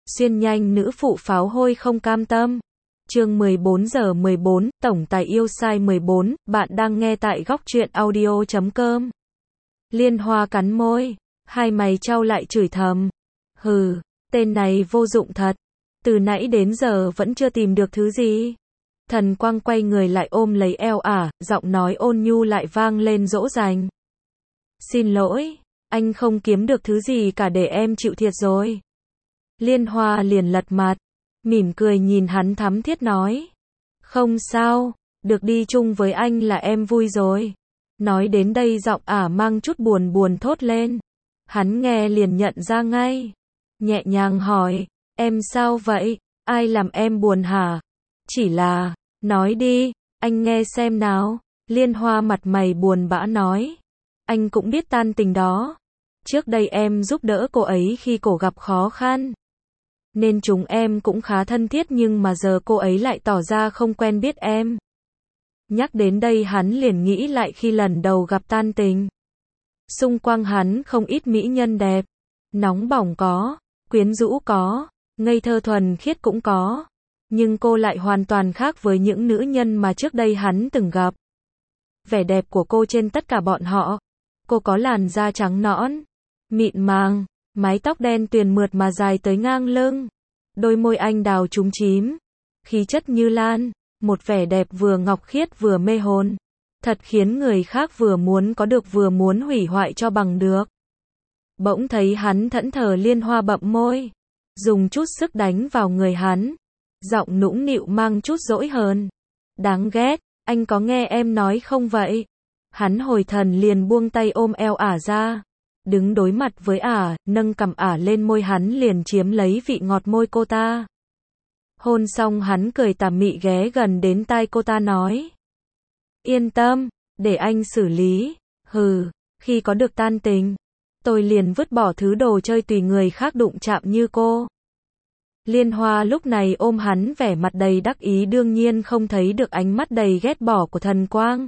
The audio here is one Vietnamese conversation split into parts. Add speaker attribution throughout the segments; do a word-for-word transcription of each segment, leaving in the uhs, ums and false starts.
Speaker 1: Xuyên nhanh nữ phụ pháo hôi không cam tâm. Chương mười bốn giờ mười bốn, tổng tài yêu sai mười bốn, bạn đang nghe tại góc truyện audio chấm com. Liên Hoa cắn môi, hai mày chau lại chửi thầm. Hừ, tên này vô dụng thật. Từ nãy đến giờ vẫn chưa tìm được thứ gì. Thần Quang quay người lại ôm lấy eo ả, giọng nói ôn nhu lại vang lên dỗ dành. Xin lỗi, anh không kiếm được thứ gì cả để em chịu thiệt rồi. Liên Hoa liền lật mặt, mỉm cười nhìn hắn thắm thiết nói. Không sao, được đi chung với anh là em vui rồi. Nói đến đây giọng ả mang chút buồn buồn thốt lên. Hắn nghe liền nhận ra ngay. Nhẹ nhàng hỏi, em sao vậy, ai làm em buồn hả? Chỉ là, nói đi, anh nghe xem nào. Liên Hoa mặt mày buồn bã nói. Anh cũng biết tan tình đó. Trước đây em giúp đỡ cô ấy khi cổ gặp khó khăn. Nên chúng em cũng khá thân thiết nhưng mà giờ cô ấy lại tỏ ra không quen biết em. Nhắc đến đây hắn liền nghĩ lại khi lần đầu gặp tan tình. Xung quanh hắn không ít mỹ nhân đẹp. Nóng bỏng có, quyến rũ có, ngây thơ thuần khiết cũng có. Nhưng cô lại hoàn toàn khác với những nữ nhân mà trước đây hắn từng gặp. Vẻ đẹp của cô trên tất cả bọn họ. Cô có làn da trắng nõn, mịn màng, mái tóc đen tuyền mượt mà dài tới ngang lưng. Đôi môi anh đào chúm chím, khí chất như lan, một vẻ đẹp vừa ngọc khiết vừa mê hồn. Thật khiến người khác vừa muốn có được vừa muốn hủy hoại cho bằng được. Bỗng thấy hắn thẫn thờ. Liên Hoa bậm môi, dùng chút sức đánh vào người hắn. Giọng nũng nịu mang chút dỗi hờn. Đáng ghét, anh có nghe em nói không vậy? Hắn hồi thần liền buông tay ôm eo ả ra. Đứng đối mặt với ả, nâng cằm ả lên môi hắn liền chiếm lấy vị ngọt môi cô ta. Hôn xong hắn cười tà mị ghé gần đến tai cô ta nói. Yên tâm, để anh xử lý. Hừ, khi có được tan tình, tôi liền vứt bỏ thứ đồ chơi tùy người khác đụng chạm như cô. Liên Hoa lúc này ôm hắn vẻ mặt đầy đắc ý đương nhiên không thấy được ánh mắt đầy ghét bỏ của Thần Quang.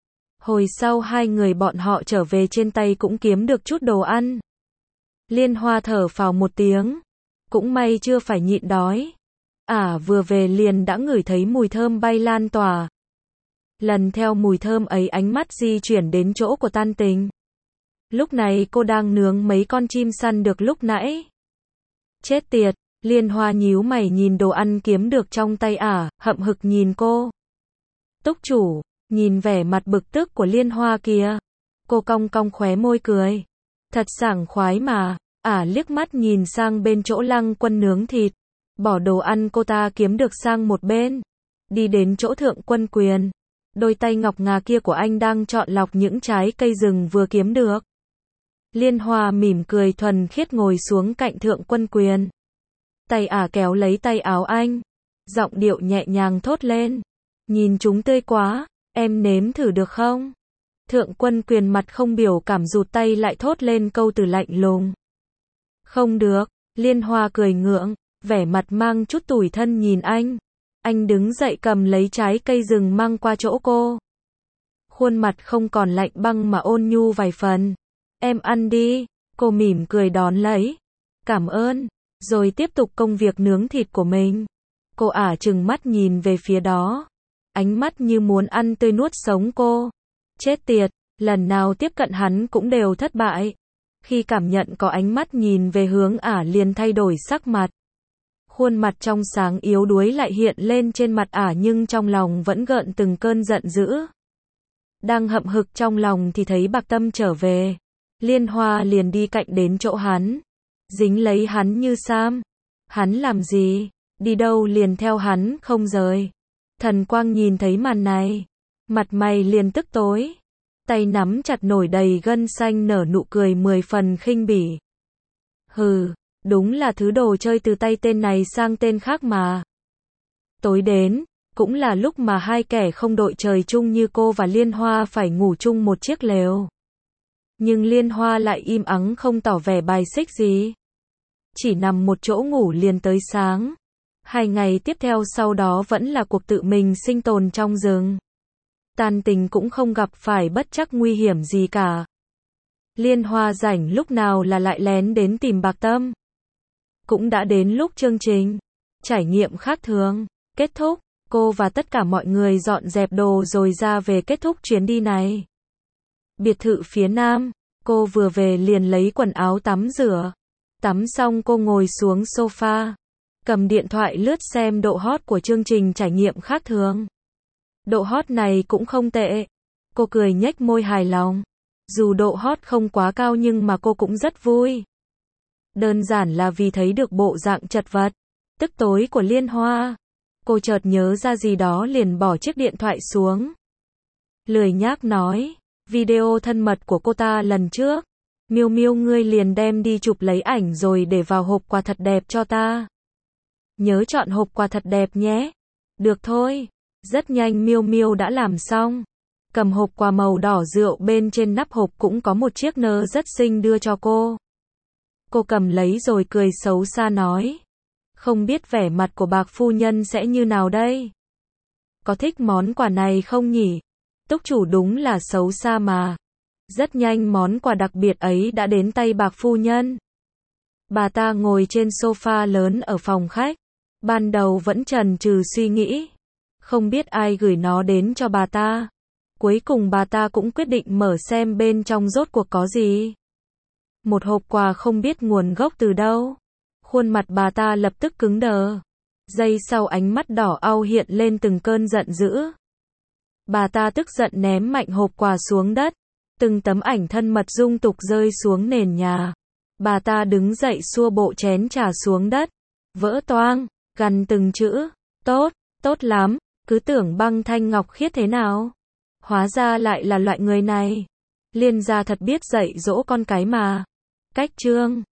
Speaker 1: Hồi sau hai người bọn họ trở về trên tay cũng kiếm được chút đồ ăn. Liên Hoa thở phào một tiếng. Cũng may chưa phải nhịn đói. Ả vừa về liền đã ngửi thấy mùi thơm bay lan tỏa. Lần theo mùi thơm ấy ánh mắt di chuyển đến chỗ của tan tình. Lúc này cô đang nướng mấy con chim săn được lúc nãy. Chết tiệt, Liên Hoa nhíu mày nhìn đồ ăn kiếm được trong tay ả, hậm hực nhìn cô. Túc chủ, nhìn vẻ mặt bực tức của Liên Hoa kìa. Cô cong cong khóe môi cười. Thật sảng khoái mà. Ả liếc mắt nhìn sang bên chỗ Lăng Quân nướng thịt. Bỏ đồ ăn cô ta kiếm được sang một bên. Đi đến chỗ Thượng Quân Quyền. Đôi tay ngọc ngà kia của anh đang chọn lọc những trái cây rừng vừa kiếm được. Liên Hoa mỉm cười thuần khiết ngồi xuống cạnh Thượng Quân Quyền. Tay ả kéo lấy tay áo anh. Giọng điệu nhẹ nhàng thốt lên. Nhìn chúng tươi quá, em nếm thử được không? Thượng Quân Quyền mặt không biểu cảm rụt tay lại thốt lên câu từ lạnh lùng. Không được, Liên Hoa cười ngượng, vẻ mặt mang chút tủi thân nhìn anh. Anh đứng dậy cầm lấy trái cây rừng mang qua chỗ cô. Khuôn mặt không còn lạnh băng mà ôn nhu vài phần. Em ăn đi, cô mỉm cười đón lấy. Cảm ơn, rồi tiếp tục công việc nướng thịt của mình. Cô ả trừng mắt nhìn về phía đó. Ánh mắt như muốn ăn tươi nuốt sống cô. Chết tiệt, lần nào tiếp cận hắn cũng đều thất bại. Khi cảm nhận có ánh mắt nhìn về hướng ả liền thay đổi sắc mặt. Khuôn mặt trong sáng yếu đuối lại hiện lên trên mặt ả nhưng trong lòng vẫn gợn từng cơn giận dữ. Đang hậm hực trong lòng thì thấy Bạc Tâm trở về. Liên Hoa liền đi cạnh đến chỗ hắn. Dính lấy hắn như sam. Hắn làm gì? Đi đâu liền theo hắn không rời. Thần Quang nhìn thấy màn này. Mặt mày liền tức tối. Tay nắm chặt nổi đầy gân xanh nở nụ cười mười phần khinh bỉ. Hừ, đúng là thứ đồ chơi từ tay tên này sang tên khác mà. Tối đến, cũng là lúc mà hai kẻ không đội trời chung như cô và Liên Hoa phải ngủ chung một chiếc lều. Nhưng Liên Hoa lại im ắng không tỏ vẻ bài xích gì. Chỉ nằm một chỗ ngủ liền tới sáng. Hai ngày tiếp theo sau đó vẫn là cuộc tự mình sinh tồn trong rừng. Tan tình cũng không gặp phải bất trắc nguy hiểm gì cả. Liên Hoa rảnh lúc nào là lại lén đến tìm Bạc Tâm. Cũng đã đến lúc chương trình trải nghiệm khác thường kết thúc, cô và tất cả mọi người dọn dẹp đồ rồi ra về kết thúc chuyến đi này. Biệt thự phía nam, cô vừa về liền lấy quần áo tắm rửa. Tắm xong cô ngồi xuống sofa, cầm điện thoại lướt xem độ hot của chương trình trải nghiệm khác thường. Độ hot này cũng không tệ. Cô cười nhếch môi hài lòng. Dù độ hot không quá cao nhưng mà cô cũng rất vui. Đơn giản là vì thấy được bộ dạng chật vật, tức tối của Liên Hoa. Cô chợt nhớ ra gì đó liền bỏ chiếc điện thoại xuống. Lười nhác nói, video thân mật của cô ta lần trước. Miêu Miêu ngươi liền đem đi chụp lấy ảnh rồi để vào hộp quà thật đẹp cho ta. Nhớ chọn hộp quà thật đẹp nhé. Được thôi. Rất nhanh Miêu Miêu đã làm xong. Cầm hộp quà màu đỏ rượu bên trên nắp hộp cũng có một chiếc nơ rất xinh đưa cho cô. Cô cầm lấy rồi cười xấu xa nói. Không biết vẻ mặt của bạc phu nhân sẽ như nào đây? Có thích món quà này không nhỉ? Túc chủ đúng là xấu xa mà. Rất nhanh món quà đặc biệt ấy đã đến tay bạc phu nhân. Bà ta ngồi trên sofa lớn ở phòng khách. Ban đầu vẫn chần chừ suy nghĩ. Không biết ai gửi nó đến cho bà ta. Cuối cùng bà ta cũng quyết định mở xem bên trong rốt cuộc có gì. Một hộp quà không biết nguồn gốc từ đâu. Khuôn mặt bà ta lập tức cứng đờ. Giây sau ánh mắt đỏ au hiện lên từng cơn giận dữ. Bà ta tức giận ném mạnh hộp quà xuống đất. Từng tấm ảnh thân mật dung tục rơi xuống nền nhà. Bà ta đứng dậy xua bộ chén trà xuống đất. Vỡ toang, gằn từng chữ. Tốt, tốt lắm, cứ tưởng băng thanh ngọc khiết thế nào. Hóa ra lại là loại người này. Liên gia thật biết dạy dỗ con cái mà. Cách chương